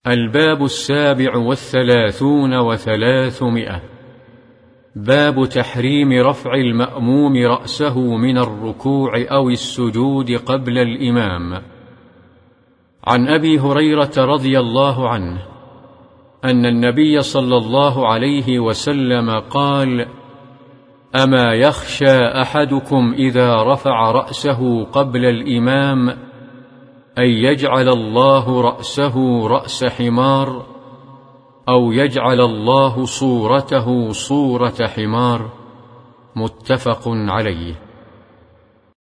الباب 37 و300. باب تحريم رفع المأموم رأسه من الركوع أو السجود قبل الإمام. عن أبي هريرة رضي الله عنه أن النبي صلى الله عليه وسلم قال: أما يخشى أحدكم إذا رفع رأسه قبل الإمام أن يجعل الله رأسه رأس حمار، أو يجعل الله صورته صورة حمار؟ متفق عليه.